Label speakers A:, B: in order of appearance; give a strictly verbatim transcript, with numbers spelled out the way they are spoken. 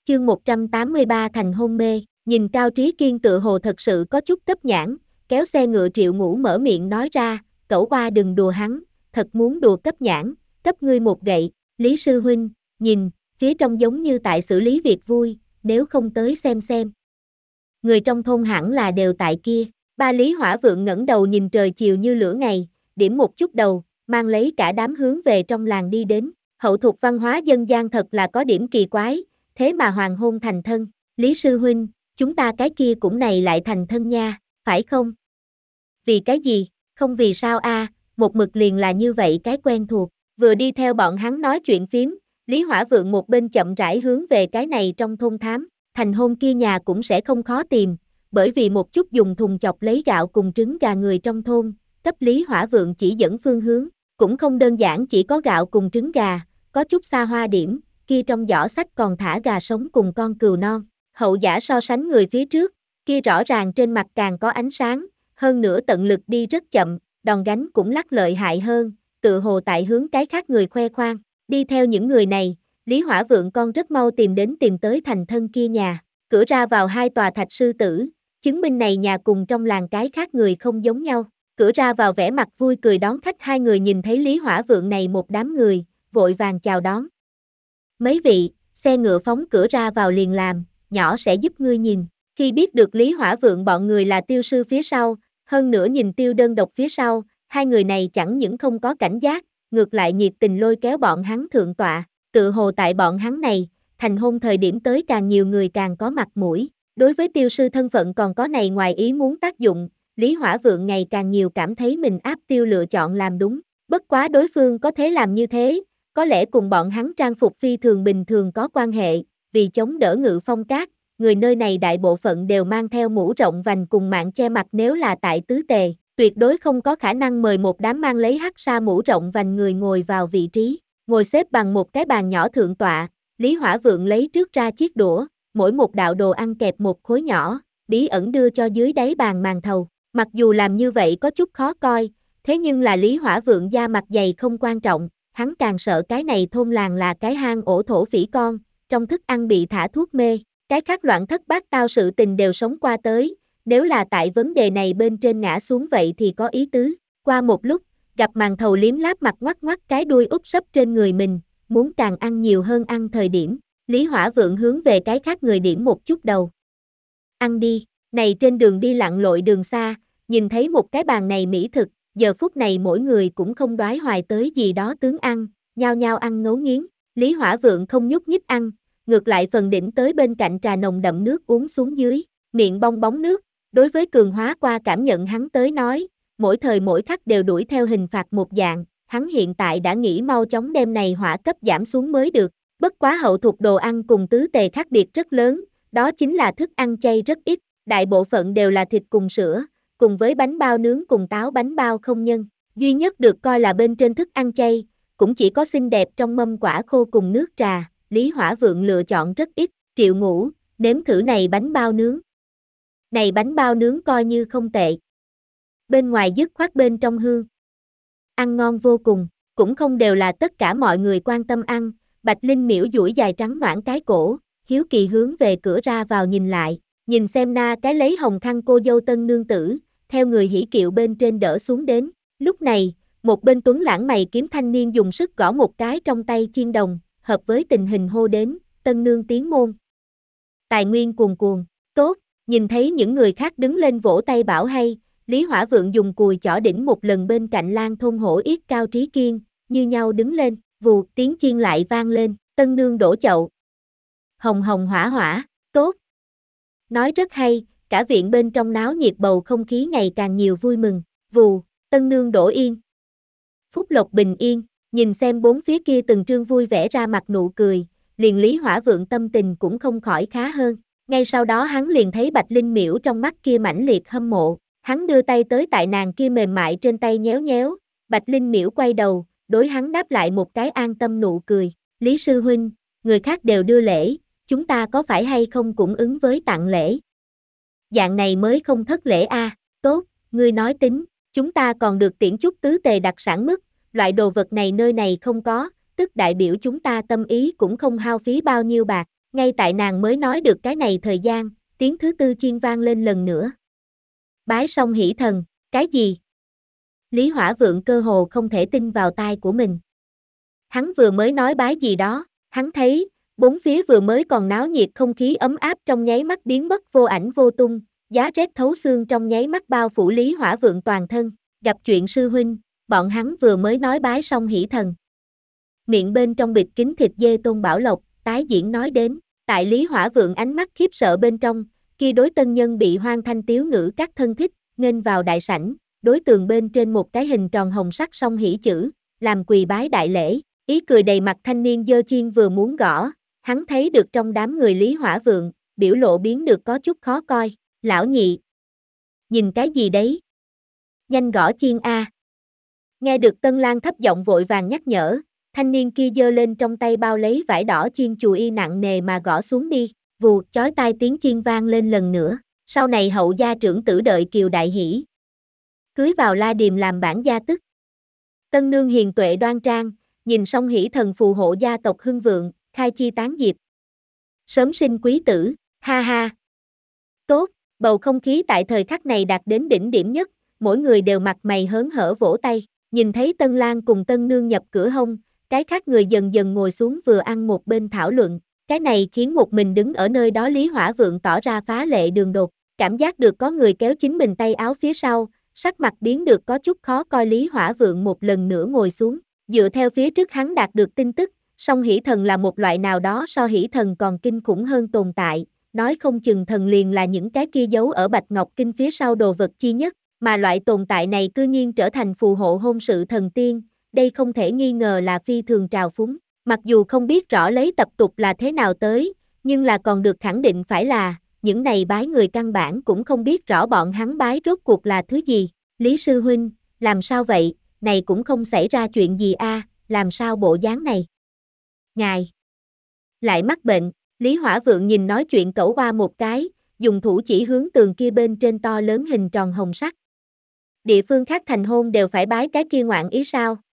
A: Chương một trăm tám mươi ba Thành hôn mê, nhìn Cao Trí Kiên tự hồ thật sự có chút cấp nhãn, kéo xe ngựa Triệu Ngũ mở miệng nói ra, cẩu oa đừng đùa hắn, thật muốn đùa cấp nhãn, cấp ngươi một gậy, Lý sư huynh, nhìn, phía trong giống như tại xử lý việc vui, nếu không tới xem xem. Người trong thôn hẳn là đều tại kia, ba Lý Hỏa Vượng ngẩng đầu nhìn trời chiều như lửa ngày, điểm một chút đầu, mang lấy cả đám hướng về trong làng đi đến, hậu thuộc văn hóa dân gian thật là có điểm kỳ quái, thế mà hoàng hôn thành thân, Lý sư huynh, chúng ta cái kia cũng này lại thành thân nha, phải không? Vì cái gì, không vì sao a, một mực liền là như vậy cái quen thuộc, vừa đi theo bọn hắn nói chuyện phím, Lý Hỏa Vượng một bên chậm rãi hướng về cái này trong thôn thám, thành hôn kia nhà cũng sẽ không khó tìm, bởi vì một chút dùng thùng chọc lấy gạo cùng trứng gà người trong thôn, cấp Lý Hỏa Vượng chỉ dẫn phương hướng, cũng không đơn giản chỉ có gạo cùng trứng gà, có chút xa hoa điểm, kia trong giỏ sách còn thả gà sống cùng con cừu non, hậu giả so sánh người phía trước, kia rõ ràng trên mặt càng có ánh sáng, hơn nữa tận lực đi rất chậm, đòn gánh cũng lắc lợi hại hơn, tự hồ tại hướng cái khác người khoe khoang, đi theo những người này, Lý Hỏa Vượng con rất mau tìm đến tìm tới thành thân kia nhà, cửa ra vào hai tòa thạch sư tử, chứng minh này nhà cùng trong làng cái khác người không giống nhau, cửa ra vào vẻ mặt vui cười đón khách hai người nhìn thấy Lý Hỏa Vượng này một đám người, vội vàng chào đón. Mấy vị, xe ngựa phóng cửa ra vào liền làm, nhỏ sẽ giúp ngươi nhìn, khi biết được Lý Hỏa Vượng bọn người là tiêu sư phía sau, hơn nữa nhìn tiêu đơn độc phía sau, hai người này chẳng những không có cảnh giác, ngược lại nhiệt tình lôi kéo bọn hắn thượng tọa, tự hồ tại bọn hắn này, thành hôn thời điểm tới càng nhiều người càng có mặt mũi, đối với tiêu sư thân phận còn có này ngoài ý muốn tác dụng, Lý Hỏa Vượng ngày càng nhiều cảm thấy mình áp tiêu lựa chọn làm đúng, bất quá đối phương có thế làm như thế, có lẽ cùng bọn hắn trang phục phi thường bình thường có quan hệ, vì chống đỡ Ngự Phong Cát, người nơi này đại bộ phận đều mang theo mũ rộng vành cùng mạng che mặt nếu là tại tứ tề, tuyệt đối không có khả năng mời một đám mang lấy hắc sa mũ rộng vành người ngồi vào vị trí, ngồi xếp bằng một cái bàn nhỏ thượng tọa, Lý Hỏa Vượng lấy trước ra chiếc đũa, mỗi một đạo đồ ăn kẹp một khối nhỏ, bí ẩn đưa cho dưới đáy bàn màn thầu, mặc dù làm như vậy có chút khó coi, thế nhưng là Lý Hỏa Vượng da mặt dày không quan trọng, hắn càng sợ cái này thôn làng là cái hang ổ thổ phỉ con, trong thức ăn bị thả thuốc mê, cái khác loạn thất bát tao sự tình đều sống qua tới, nếu là tại vấn đề này bên trên ngã xuống vậy thì có ý tứ, qua một lúc, gặp màn thầu liếm láp mặt ngoắc ngoắc cái đuôi úp sấp trên người mình, muốn càng ăn nhiều hơn ăn thời điểm, Lý Hỏa Vượng hướng về cái khác người điểm một chút đầu. Ăn đi, này trên đường đi lặn lội đường xa, nhìn thấy một cái bàn này mỹ thực, giờ phút này mỗi người cũng không đoái hoài tới gì đó tướng ăn, nhao nhao ăn ngấu nghiến, Lý Hỏa Vượng không nhúc nhích ăn, ngược lại phần đỉnh tới bên cạnh trà nồng đậm nước uống xuống dưới, miệng bong bóng nước, đối với cường hóa qua cảm nhận hắn tới nói, mỗi thời mỗi khắc đều đuổi theo hình phạt một dạng, hắn hiện tại đã nghĩ mau chóng đem này hỏa cấp giảm xuống mới được, bất quá hậu thuộc đồ ăn cùng tứ tề khác biệt rất lớn, đó chính là thức ăn chay rất ít, đại bộ phận đều là thịt cùng sữa, cùng với bánh bao nướng cùng táo bánh bao không nhân, duy nhất được coi là bên trên thức ăn chay, cũng chỉ có xinh đẹp trong mâm quả khô cùng nước trà, Lý Hỏa Vượng lựa chọn rất ít, Triệu Ngũ, nếm thử này bánh bao nướng. Này bánh bao nướng coi như không tệ. Bên ngoài dứt khoát bên trong hương. Ăn ngon vô cùng, cũng không đều là tất cả mọi người quan tâm ăn, Bạch Linh miễu duỗi dài trắng noãn cái cổ, hiếu kỳ hướng về cửa ra vào nhìn lại, nhìn xem na cái lấy hồng khăn cô dâu tân nương tử, theo người hỉ kiệu bên trên đỡ xuống đến, lúc này, một bên tuấn lãng mày kiếm thanh niên dùng sức gõ một cái trong tay chiên đồng, hợp với tình hình hô đến, tân nương tiến môn. Tài nguyên cuồn cuồn, tốt, nhìn thấy những người khác đứng lên vỗ tay bảo hay, Lý Hỏa Vượng dùng cùi chỏ đỉnh một lần bên cạnh Lan thôn hổ yết Cao Trí Kiên, như nhau đứng lên, vù, tiếng chiên lại vang lên, tân nương đổ chậu. Hồng hồng hỏa hỏa, tốt. Nói rất hay, cả viện bên trong náo nhiệt bầu không khí ngày càng nhiều vui mừng, vù, tân nương đổ yên. Phúc lộc bình yên, nhìn xem bốn phía kia từng trương vui vẻ ra mặt nụ cười, liền Lý Hỏa Vượng tâm tình cũng không khỏi khá hơn. Ngay sau đó hắn liền thấy Bạch Linh miễu trong mắt kia mãnh liệt hâm mộ, hắn đưa tay tới tại nàng kia mềm mại trên tay nhéo nhéo, Bạch Linh miễu quay đầu, đối hắn đáp lại một cái an tâm nụ cười, Lý sư huynh, người khác đều đưa lễ, chúng ta có phải hay không cũng ứng với tặng lễ. Dạng này mới không thất lễ a, à. Tốt, ngươi nói tính, chúng ta còn được tiễn chút tứ tề đặc sản mức, loại đồ vật này nơi này không có, tức đại biểu chúng ta tâm ý cũng không hao phí bao nhiêu bạc, Ngay tại nàng mới nói được cái này thời gian, tiếng thứ tư chiên vang lên lần nữa. Bái xong hỷ thần, cái gì? Lý Hỏa Vượng cơ hồ không thể tin vào tai của mình. Hắn vừa mới nói bái gì đó, hắn thấy, bốn phía vừa mới còn náo nhiệt không khí ấm áp trong nháy mắt biến mất vô ảnh vô tung, giá rét thấu xương trong nháy mắt bao phủ Lý Hỏa Vượng toàn thân, gặp chuyện sư huynh, bọn hắn vừa mới nói bái xong hỷ thần. Miệng bên trong bịt kín thịt dê Tôn Bảo Lộc, tái diễn nói đến, tại Lý Hỏa Vượng ánh mắt khiếp sợ bên trong, kia đối tân nhân bị hoang thanh tiếu ngữ các thân thích, nghênh vào đại sảnh, đối tường bên trên một cái hình tròn hồng sắc song hỷ chữ, làm quỳ bái đại lễ, ý cười đầy mặt thanh niên giơ chiên vừa muốn gõ, hắn thấy được trong đám người Lý Hỏa Vượng, biểu lộ biến được có chút khó coi, lão nhị. Nhìn cái gì đấy? Nhanh gõ chiên a. Nghe được Tân Lang thấp giọng vội vàng nhắc nhở, thanh niên kia giơ lên trong tay bao lấy vải đỏ chiên chù y nặng nề mà gõ xuống đi, vù, chói tai tiếng chiên vang lên lần nữa, sau này hậu gia trưởng tử đợi kiều đại hỷ. Cưới vào La Điềm làm bản gia tức. Tân nương hiền tuệ đoan trang, nhìn song hỷ thần phù hộ gia tộc hưng vượng, khai chi tán diệp. Sớm sinh quý tử, ha ha. Tốt, bầu không khí tại thời khắc này đạt đến đỉnh điểm nhất, mỗi người đều mặt mày hớn hở vỗ tay, nhìn thấy Tân Lang cùng Tân nương nhập cửa hông, cái khác người dần dần ngồi xuống vừa ăn một bên thảo luận, cái này khiến một mình đứng ở nơi đó Lý Hỏa Vượng tỏ ra phá lệ đường đột, cảm giác được có người kéo chính mình tay áo phía sau, sắc mặt biến được có chút khó coi. Lý Hỏa Vượng một lần nữa ngồi xuống, dựa theo phía trước hắn đạt được tin tức, song hỷ thần là một loại nào đó so hỷ thần còn kinh khủng hơn tồn tại, nói không chừng thần liền là những cái kia giấu ở Bạch Ngọc Kinh phía sau đồ vật chi nhất, mà loại tồn tại này cư nhiên trở thành phù hộ hôn sự thần tiên, đây không thể nghi ngờ là phi thường trào phúng, mặc dù không biết rõ lấy tập tục là thế nào tới, nhưng là còn được khẳng định phải là, những này bái người căn bản cũng không biết rõ bọn hắn bái rốt cuộc là thứ gì. Lý sư huynh, làm sao vậy, này cũng không xảy ra chuyện gì a, làm sao bộ dáng này? Ngài lại mắc bệnh, Lý Hỏa Vượng nhìn nói chuyện cẩu qua một cái, dùng thủ chỉ hướng tường kia bên trên to lớn hình tròn hồng sắc. Địa phương khác thành hôn đều phải bái cái kia ngoạn ý sao?